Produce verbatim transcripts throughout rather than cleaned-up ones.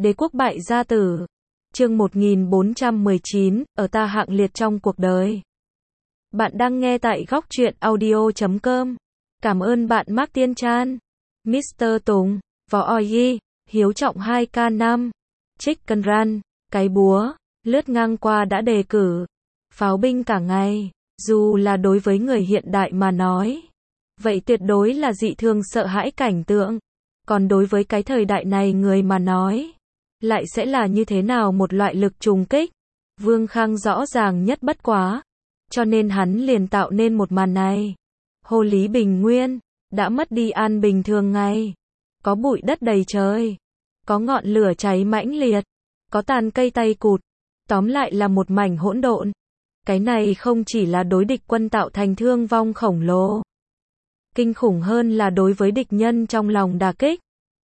Đế quốc bại gia tử. Chương một nghìn bốn trăm mười chín, ở ta hạng liệt trong cuộc đời. Bạn đang nghe tại góc truyện audio chấm com. Cảm ơn bạn Mark Tiên Chan, mít tơ Tùng, Võ Oi, Hiếu Trọng hai K năm, Chicken Run, cái búa, lướt ngang qua đã đề cử. Pháo binh cả ngày, dù là đối với người hiện đại mà nói, vậy tuyệt đối là dị thường sợ hãi cảnh tượng. Còn đối với cái thời đại này người mà nói, lại sẽ là như thế nào một loại lực trùng kích. Vương Khang rõ ràng nhất bất quá, cho nên hắn liền tạo nên một màn này. Hồ Lý Bình Nguyên, đã mất đi an bình thường ngày. Có bụi đất đầy trời, có ngọn lửa cháy mãnh liệt, có tàn cây tay cụt, tóm lại là một mảnh hỗn độn. Cái này không chỉ là đối địch quân tạo thành thương vong khổng lồ, kinh khủng hơn là đối với địch nhân trong lòng đả kích.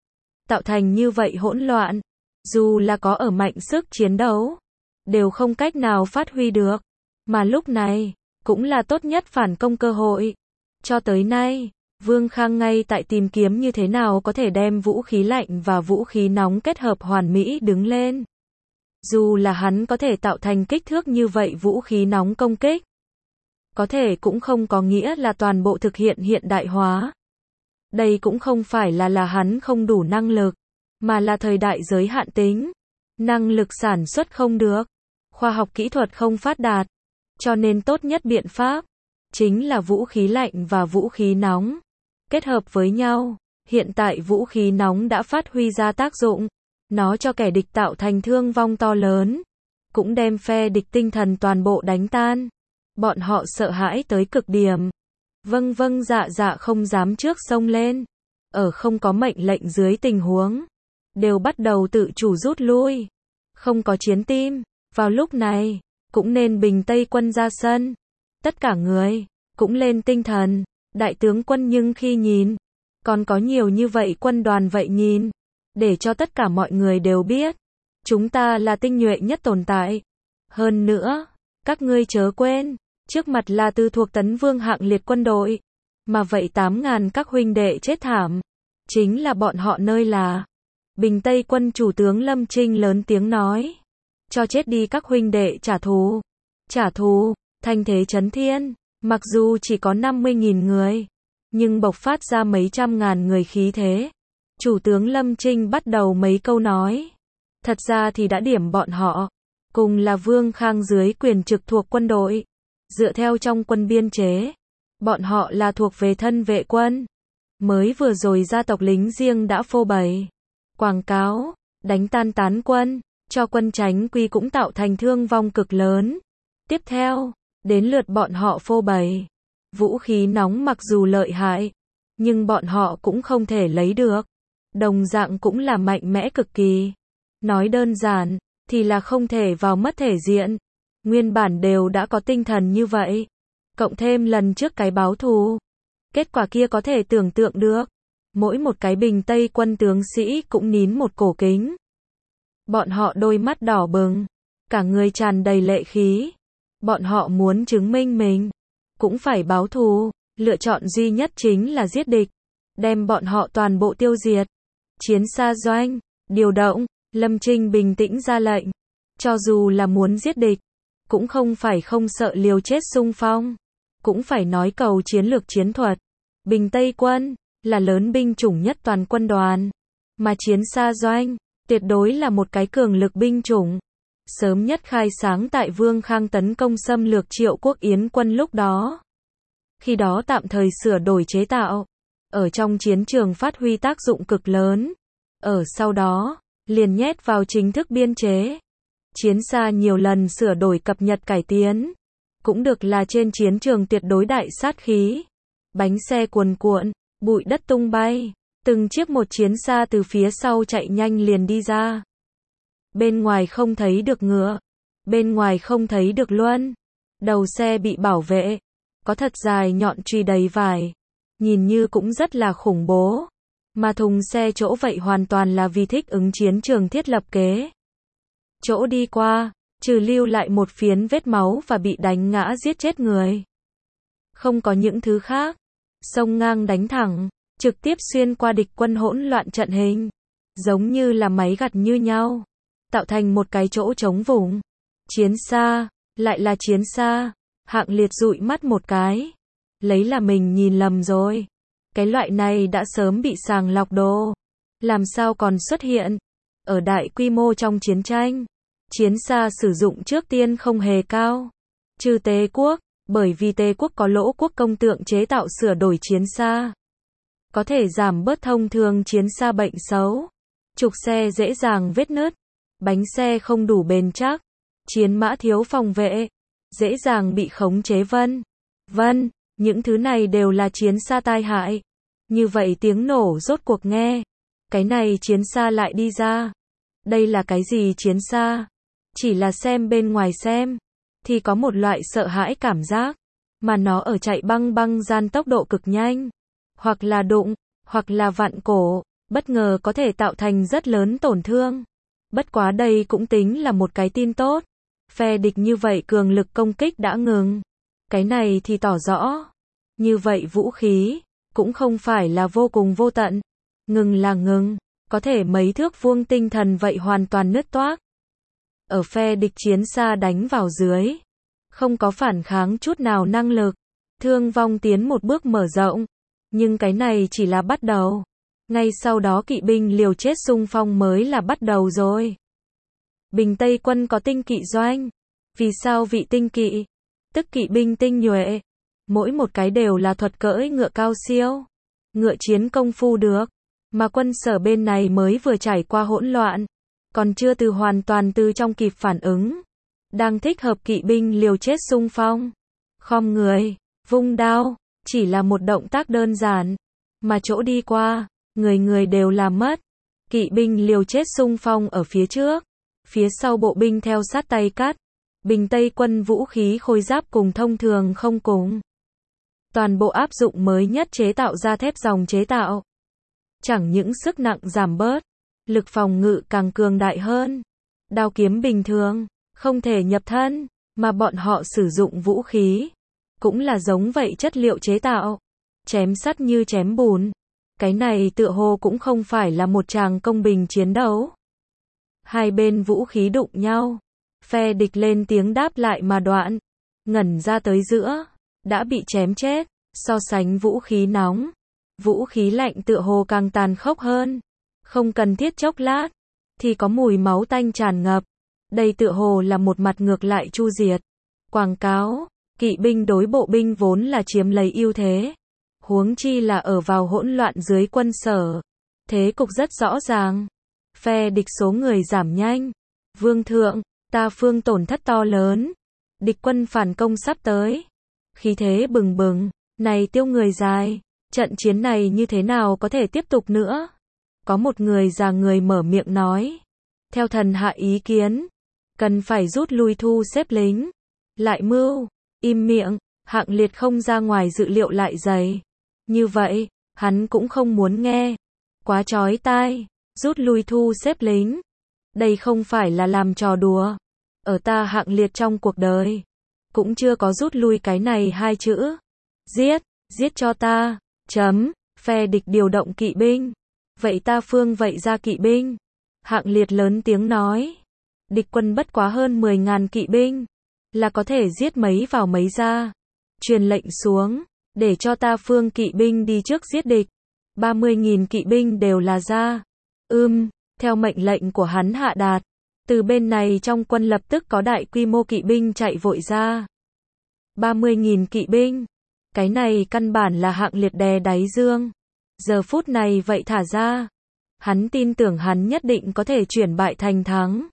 Tạo thành như vậy hỗn loạn, dù là có ở mạnh sức chiến đấu, đều không cách nào phát huy được. Mà lúc này, cũng là tốt nhất phản công cơ hội. Cho tới nay, Vương Khang ngay tại tìm kiếm như thế nào có thể đem vũ khí lạnh và vũ khí nóng kết hợp hoàn mỹ đứng lên. Dù là hắn có thể tạo thành kích thước như vậy vũ khí nóng công kích, có thể cũng không có nghĩa là toàn bộ thực hiện hiện đại hóa. Đây cũng không phải là là hắn không đủ năng lực, mà là thời đại giới hạn tính. Năng lực sản xuất không được, khoa học kỹ thuật không phát đạt, cho nên tốt nhất biện pháp chính là vũ khí lạnh và vũ khí nóng kết hợp với nhau. Hiện tại vũ khí nóng đã phát huy ra tác dụng, nó cho kẻ địch tạo thành thương vong to lớn, cũng đem phe địch tinh thần toàn bộ đánh tan. Bọn họ sợ hãi tới cực điểm, vâng vâng dạ dạ không dám trước xông lên. Ở không có mệnh lệnh dưới tình huống, đều bắt đầu tự chủ rút lui, không có chiến tim. Vào lúc này, cũng nên bình Tây quân ra sân. Tất cả người, cũng lên tinh thần. Đại tướng quân nhưng khi nhìn, còn có nhiều như vậy quân đoàn vậy nhìn, để cho tất cả mọi người đều biết, chúng ta là tinh nhuệ nhất tồn tại. Hơn nữa, các ngươi chớ quên, trước mặt là tư thuộc tấn vương hạng liệt quân đội, mà vậy tám ngàn các huynh đệ chết thảm, chính là bọn họ nơi là. Bình Tây quân chủ tướng Lâm Trinh lớn tiếng nói, cho chết đi các huynh đệ trả thù, trả thù, thanh thế chấn thiên. Mặc dù chỉ có năm mươi nghìn người, nhưng bộc phát ra mấy trăm ngàn người khí thế. Chủ tướng Lâm Trinh bắt đầu mấy câu nói. Thật ra thì đã điểm bọn họ, cùng là Vương Khang dưới quyền trực thuộc quân đội. Dựa theo trong quân biên chế, bọn họ là thuộc về thân vệ quân. Mới vừa rồi gia tộc lính riêng đã phô bày, quảng cáo, đánh tan tán quân, cho quân tránh quy cũng tạo thành thương vong cực lớn. Tiếp theo, đến lượt bọn họ phô bày. Vũ khí nóng mặc dù lợi hại, nhưng bọn họ cũng không thể lấy được. Đồng dạng cũng là mạnh mẽ cực kỳ. Nói đơn giản, thì là không thể vào mất thể diện. Nguyên bản đều đã có tinh thần như vậy. Cộng thêm lần trước cái báo thù. Kết quả kia có thể tưởng tượng được. Mỗi một cái bình Tây quân tướng sĩ cũng nín một cổ kính. Bọn họ đôi mắt đỏ bừng, cả người tràn đầy lệ khí. Bọn họ muốn chứng minh mình, cũng phải báo thù. Lựa chọn duy nhất chính là giết địch, đem bọn họ toàn bộ tiêu diệt. Chiến xa doanh, điều động. Lâm Trinh bình tĩnh ra lệnh. Cho dù là muốn giết địch, cũng không phải không sợ liều chết xung phong, cũng phải nói cầu chiến lược chiến thuật. Bình Tây quân là lớn binh chủng nhất toàn quân đoàn, mà chiến xa doanh tuyệt đối là một cái cường lực binh chủng. Sớm nhất khai sáng tại Vương Khang tấn công xâm lược Triệu Quốc Yến quân lúc đó. Khi đó tạm thời sửa đổi chế tạo, ở trong chiến trường phát huy tác dụng cực lớn. Ở sau đó, liền nhét vào chính thức biên chế. Chiến xa nhiều lần sửa đổi cập nhật cải tiến, cũng được là trên chiến trường tuyệt đối đại sát khí. Bánh xe cuồn cuộn, bụi đất tung bay, từng chiếc một chiến xa từ phía sau chạy nhanh liền đi ra. Bên ngoài không thấy được ngựa, bên ngoài không thấy được luân. Đầu xe bị bảo vệ, có thật dài nhọn truy đầy vải, nhìn như cũng rất là khủng bố. Mà thùng xe chỗ vậy hoàn toàn là vì thích ứng chiến trường thiết lập kế. Chỗ đi qua, trừ lưu lại một phiến vết máu và bị đánh ngã giết chết người. Không có những thứ khác. Sông ngang đánh thẳng, trực tiếp xuyên qua địch quân hỗn loạn trận hình. giống như là máy gặt như nhau, tạo thành một cái chỗ trống vùng. Chiến xa, lại là chiến xa. Hạng Liệt dụi mắt một cái. Lấy là mình nhìn lầm rồi. Cái loại này đã sớm bị sàng lọc đồ. Làm sao còn xuất hiện? Ở đại quy mô trong chiến tranh, chiến xa sử dụng trước tiên không hề cao. Trừ Tề quốc, bởi vì Tề quốc có Lỗ quốc công tượng chế tạo sửa đổi chiến xa. Có thể giảm bớt thông thường chiến xa bệnh xấu. Trục xe dễ dàng vết nứt. Bánh xe không đủ bền chắc. Chiến mã thiếu phòng vệ. Dễ dàng bị khống chế vân. Vân, những thứ này đều là chiến xa tai hại. Như vậy tiếng nổ rốt cuộc nghe. Cái này chiến xa lại đi ra. Đây là cái gì chiến xa? Chỉ là xem bên ngoài xem. Thì có một loại sợ hãi cảm giác. Mà nó ở chạy băng băng gian tốc độ cực nhanh. Hoặc là đụng, hoặc là vặn cổ. Bất ngờ có thể tạo thành rất lớn tổn thương. Bất quá đây cũng tính là một cái tin tốt. Phe địch như vậy cường lực công kích đã ngừng. Cái này thì tỏ rõ. Như vậy vũ khí, cũng không phải là vô cùng vô tận. Ngừng là ngừng, có thể mấy thước vuông tinh thần vậy hoàn toàn nứt toác. Ở phe địch chiến xa đánh vào dưới. Không có phản kháng chút nào năng lực. Thương vong tiến một bước mở rộng. Nhưng cái này chỉ là bắt đầu. Ngay sau đó kỵ binh liều chết xung phong mới là bắt đầu rồi. Bình Tây quân có tinh kỵ doanh. Vì sao vị tinh kỵ? Tức kỵ binh tinh nhuệ. Mỗi một cái đều là thuật cưỡi ngựa cao siêu. Ngựa chiến công phu được. Mà quân sở bên này mới vừa trải qua hỗn loạn. Còn chưa từ hoàn toàn từ trong kịp phản ứng. Đang thích hợp kỵ binh liều chết xung phong. Khom người, vung đao. Chỉ là một động tác đơn giản. Mà chỗ đi qua, người người đều làm mất. Kỵ binh liều chết xung phong ở phía trước. Phía sau bộ binh theo sát tay cắt. Bình Tây quân vũ khí khôi giáp cùng thông thường không cùng. Toàn bộ áp dụng mới nhất chế tạo ra thép dòng chế tạo. Chẳng những sức nặng giảm bớt, lực phòng ngự càng cường đại hơn. Đao kiếm bình thường, không thể nhập thân, mà bọn họ sử dụng vũ khí. Cũng là giống vậy chất liệu chế tạo. Chém sắt như chém bùn. Cái này tựa hồ cũng không phải là một tràng công bình chiến đấu. Hai bên vũ khí đụng nhau. Phe địch lên tiếng đáp lại mà đoạn. Ngẩn ra tới giữa. Đã bị chém chết. So sánh vũ khí nóng. Vũ khí lạnh tựa hồ càng tàn khốc hơn. Không cần thiết chốc lát. Thì có mùi máu tanh tràn ngập. Đây tựa hồ là một mặt ngược lại chu diệt. Quảng cáo. Kỵ binh đối bộ binh vốn là chiếm lấy ưu thế. Huống chi là ở vào hỗn loạn dưới quân sở. Thế cục rất rõ ràng. Phe địch số người giảm nhanh. Vương thượng, ta phương tổn thất to lớn. Địch quân phản công sắp tới. Khí thế bừng bừng. Này tiêu người dài. Trận chiến này như thế nào có thể tiếp tục nữa? Có một người già người mở miệng nói. Theo thần hạ ý kiến. Cần phải rút lui thu xếp lính. Lại mưu. Im miệng. Hạng Liệt không ra ngoài dự liệu lại dày. Như vậy, hắn cũng không muốn nghe. Quá chói tai. Rút lui thu xếp lính. Đây không phải là làm trò đùa. Ở ta Hạng Liệt trong cuộc đời. Cũng chưa có rút lui cái này hai chữ. Giết, giết cho ta. Chấm, phe địch điều động kỵ binh. Vậy ta phương vậy ra kỵ binh. Hạng Liệt lớn tiếng nói. Địch quân bất quá hơn mười ngàn kỵ binh. Là có thể giết mấy vào mấy ra. Truyền lệnh xuống. Để cho ta phương kỵ binh đi trước giết địch. ba mươi nghìn kỵ binh đều là ra. Ưm, theo mệnh lệnh của hắn hạ đạt. Từ bên này trong quân lập tức có đại quy mô kỵ binh chạy vội ra. ba mươi nghìn kỵ binh. Cái này căn bản là Hạng Liệt đè đáy dương. Giờ phút này vậy thả ra. Hắn tin tưởng hắn nhất định có thể chuyển bại thành thắng.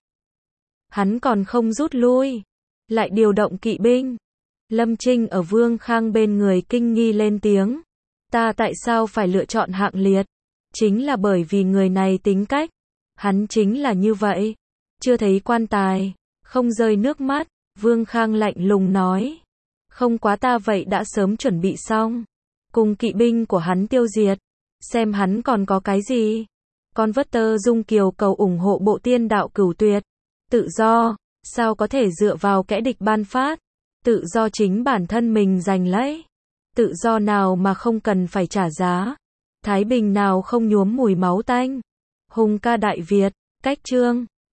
Hắn còn không rút lui. Lại điều động kỵ binh. Lâm Trinh ở Vương Khang bên người kinh nghi lên tiếng. Ta tại sao phải lựa chọn Hạng Liệt? Chính là bởi vì người này tính cách. Hắn chính là như vậy. Chưa thấy quan tài. Không rơi nước mắt. Vương Khang lạnh lùng nói. Không quá ta vậy đã sớm chuẩn bị xong. Cùng kỵ binh của hắn tiêu diệt. Xem hắn còn có cái gì. Con vất tơ Dung Kiều cầu ủng hộ bộ tiên đạo cửu tuyệt. Tự do. Sao có thể dựa vào kẻ địch ban phát. Tự do chính bản thân mình giành lấy. Tự do nào mà không cần phải trả giá. Thái bình nào không nhuốm mùi máu tanh. Hùng ca Đại Việt, cách chương